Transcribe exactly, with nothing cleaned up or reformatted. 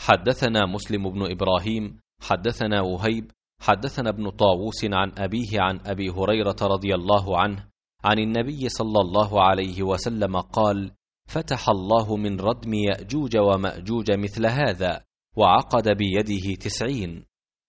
حدثنا مسلم بن إبراهيم حدثنا وهيب حدثنا ابن طاووس عن أبيه عن أبي هريرة رضي الله عنه عن النبي صلى الله عليه وسلم قال: فتح الله من ردم يأجوج ومأجوج مثل هذا، وعقد بيده تسعين،